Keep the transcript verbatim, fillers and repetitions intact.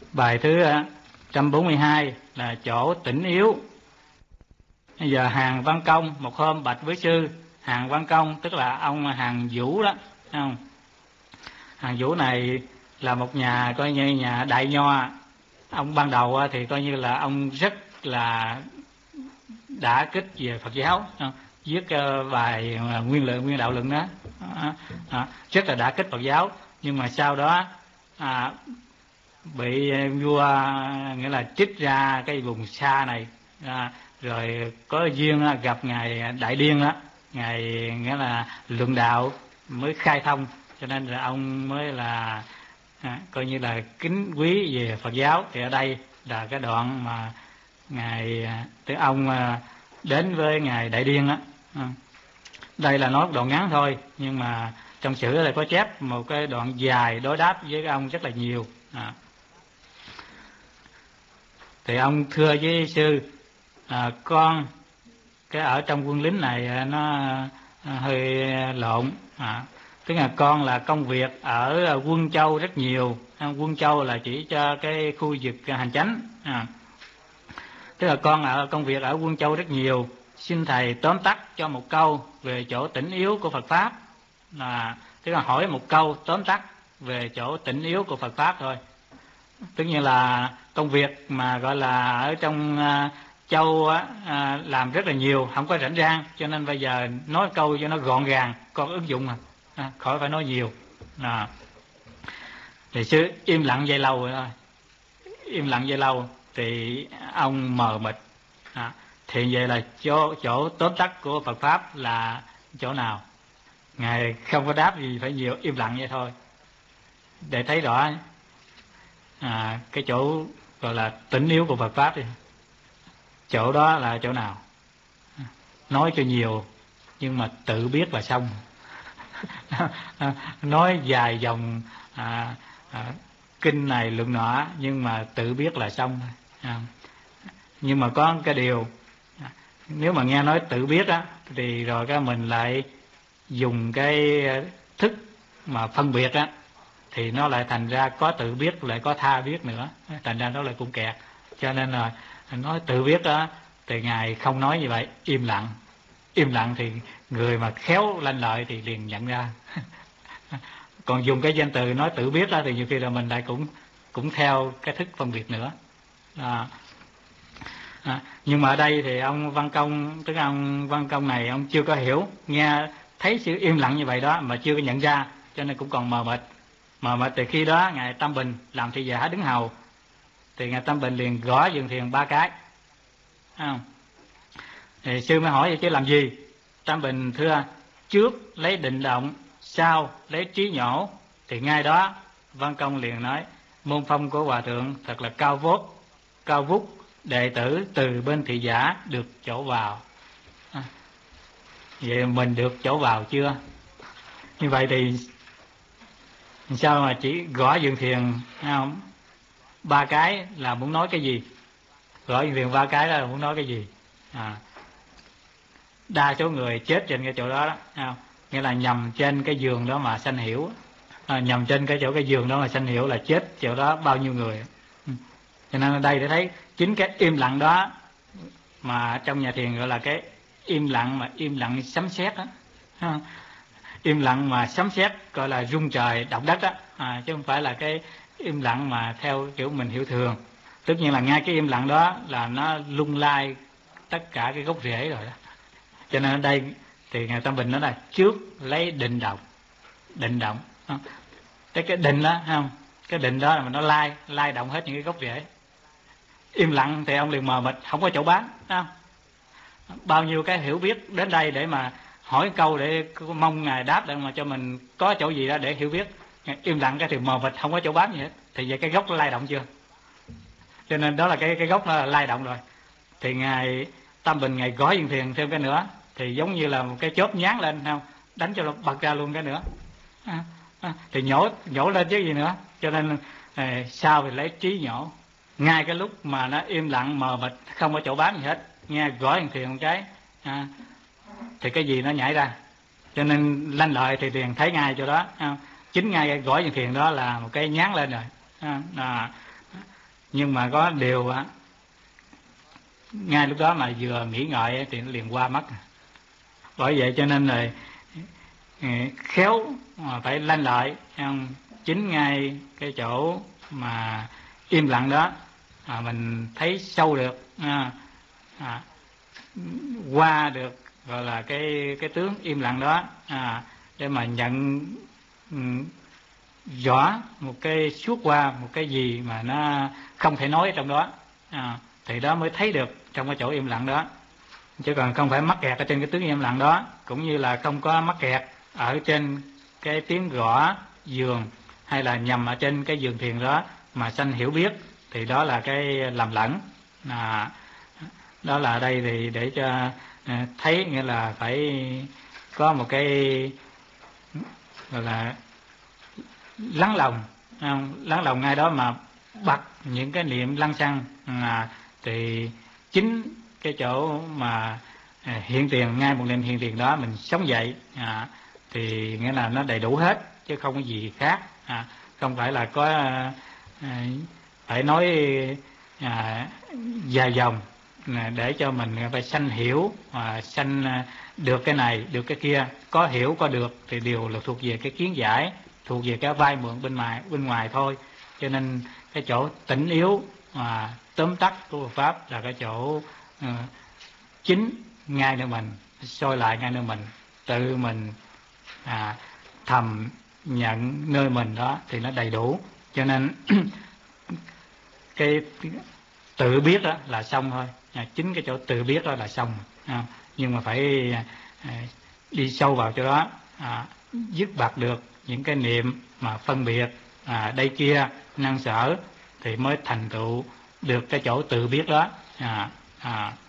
Bài thứ một trăm bốn mươi hai là chỗ tỉnh yếu. Bây giờ Hàn Văn Công một hôm bạch với sư. Hàn Văn Công tức là ông Hàn Vũ đó, thấy không? Hàn Vũ này là một nhà coi như nhà đại nho. Ông ban đầu thì coi như là ông rất là đả kích về Phật giáo, viết bài Nguyên Lượng Nguyên Đạo Luận đó, rất là đả kích Phật giáo. Nhưng mà sau đó à, bị vua nghĩa là trích ra cái vùng xa này, à, rồi có duyên gặp ngài Đại Điên đó, ngài nghĩa là luận đạo mới khai thông, cho nên là ông mới là à, coi như là kính quý về Phật giáo. Thì ở đây là cái đoạn mà ngài tức ông đến với ngài Đại Điên á. À, đây là nói một đoạn ngắn thôi, nhưng mà trong sử là có chép một cái đoạn dài đối đáp với ông rất là nhiều. À, thì ông thưa với sư, à, con cái ở trong quân lính này nó hơi lộn, à, tức là con là công việc ở Quân Châu rất nhiều. Quân Châu là chỉ cho cái khu vực hành chánh, à, tức là con ở công việc ở Quân Châu rất nhiều. Xin thầy tóm tắt cho một câu về chỗ tỉnh yếu của Phật pháp, là tức là hỏi một câu tóm tắt về chỗ tỉnh yếu của Phật pháp thôi. Tất nhiên là công việc mà gọi là ở trong uh, châu á, uh, làm rất là nhiều, không có rảnh rang, cho nên bây giờ nói câu cho nó gọn gàng, con ứng dụng mà, à, khỏi phải nói nhiều. À, thì sư im lặng vậy lâu rồi thôi, im lặng vậy lâu thì ông mờ mịt. À, thì vậy là chỗ, chỗ tóm tắt của Phật pháp là chỗ nào? Ngài không có đáp gì phải nhiều, im lặng vậy thôi, để thấy rõ à, cái chỗ gọi là tỉnh yếu của Phật pháp đi. Chỗ đó là chỗ nào? Nói cho nhiều nhưng mà tự biết là xong. Nói dài dòng à, à, kinh này luận nọ, nhưng mà tự biết là xong. À, nhưng mà có cái điều, nếu mà nghe nói tự biết á, thì rồi cái mình lại dùng cái thức mà phân biệt á, thì nó lại thành ra có tự biết lại có tha biết nữa, thành ra nó lại cũng kẹt. Cho nên là nói tự biết á thì Ngài không nói như vậy, im lặng. Im lặng thì người mà khéo lanh lợi thì liền nhận ra. Còn dùng cái danh từ nói tự biết á thì nhiều khi là mình lại cũng cũng theo cái thức phân biệt nữa. À, à, nhưng mà ở đây thì ông Văn Công, tức ông Văn Công này ông chưa có hiểu, nghe thấy sự im lặng như vậy đó mà chưa có nhận ra, cho nên cũng còn mờ mịt. Mà mà từ khi đó ngài Tam Bình làm thị giả đứng hầu, thì ngài Tam Bình liền gõ dừng thiền ba cái, không? Thì sư mới hỏi vậy chứ làm gì? Tam Bình thưa, trước lấy định động, sau lấy trí nhổ. Thì ngay đó Văn Công liền nói, môn phong của hòa thượng thật là cao vút, cao vút, đệ tử từ bên thị giả được chỗ vào. À, vậy mình được chỗ vào chưa? Như vậy thì sao mà chỉ gõ dừng thiền không? Ba cái là muốn nói cái gì? Gõ dừng thiền ba cái là muốn nói cái gì? À, đa số người chết trên cái chỗ đó, đó không? Nghĩa là nhầm trên cái giường đó mà sanh hiểu, à, nhầm trên cái chỗ cái giường đó mà sanh hiểu là chết chỗ đó bao nhiêu người. Ừ. Cho nên ở đây để thấy chính cái im lặng đó mà trong nhà thiền gọi là cái im lặng mà im lặng sấm sét đó, không? Im lặng mà sấm sét gọi là rung trời động đất đó, à, chứ không phải là cái im lặng mà theo kiểu mình hiểu thường. Tất nhiên là ngay cái im lặng đó là nó lung lay tất cả cái gốc rễ rồi đó. Cho nên ở đây thì ngài Tam Bình nói là trước lấy định động, định động, cái cái định đó, không? Cái định đó là mà nó lai lai động hết những cái gốc rễ. Im lặng thì ông liền mờ mịt, không có chỗ bám, không? Bao nhiêu cái hiểu biết đến đây để mà hỏi câu để mong ngài đáp để mà cho mình có chỗ gì đó để hiểu biết. Im lặng cái thì mờ mịt, không có chỗ bám gì hết, thì vậy cái gốc nó lai động chưa? Cho nên đó là cái cái gốc nó là lai động rồi. Thì ngài Tam Bình ngài gói viên thiền thêm cái nữa, thì giống như là một cái chớp nhán lên, không? Đánh cho nó bật ra luôn cái nữa, à, à, thì nhổ nhổ lên chứ gì nữa. Cho nên à, sao thì lấy trí nhổ. Ngay cái lúc mà nó im lặng mờ mịt không có chỗ bám gì hết, nghe gói viên thiền một cái, à, thì cái gì nó nhảy ra. Cho nên lanh lợi thì liền thấy ngay chỗ đó, à, chính ngay cái gói viên thiền đó là một cái nhán lên rồi, à, à, Nhưng mà có điều á, ngay lúc đó mà vừa nghĩ ngợi thì nó liền qua mất. Bởi vậy cho nên là khéo mà phải lanh lợi, chính ngay cái chỗ mà im lặng đó à, mình thấy sâu được à, à, qua được gọi là cái cái tướng im lặng đó à, để mà nhận um, rõ một cái suốt qua một cái gì mà nó không thể nói trong đó à, thì đó mới thấy được trong cái chỗ im lặng đó, chứ còn không phải mắc kẹt ở trên cái tướng im lặng đó, cũng như là không có mắc kẹt ở trên cái tiếng gõ giường hay là nhầm ở trên cái giường thiền đó mà sanh hiểu biết, thì đó là cái lầm lẫn. À, đó là đây thì để cho thấy, nghĩa là phải có một cái gọi là lắng lòng, không? Lắng lòng ngay đó mà bật những cái niệm lăng xăng à, thì chính cái chỗ mà hiện tiền, ngay một niệm hiện tiền đó mình sống dậy à, thì nghĩa là nó đầy đủ hết chứ không có gì khác à, không phải là có à, phải nói à, dài dòng để cho mình phải sanh hiểu à, sanh được cái này được cái kia. Có hiểu có được thì đều là thuộc về cái kiến giải, thuộc về cái vai mượn bên ngoài bên ngoài thôi. Cho nên cái chỗ tỉnh yếu mà tóm tắt của Phật pháp là cái chỗ uh, chính ngay nơi mình, soi lại ngay nơi mình, tự mình à, thầm nhận nơi mình đó thì nó đầy đủ. Cho nên cái tự biết đó là xong thôi à, chính cái chỗ tự biết đó là xong à, nhưng mà phải à, đi sâu vào chỗ đó à, dứt bạc được những cái niệm mà phân biệt à, đây kia năng sở thì mới thành tựu được cái chỗ tự biết đó à, à.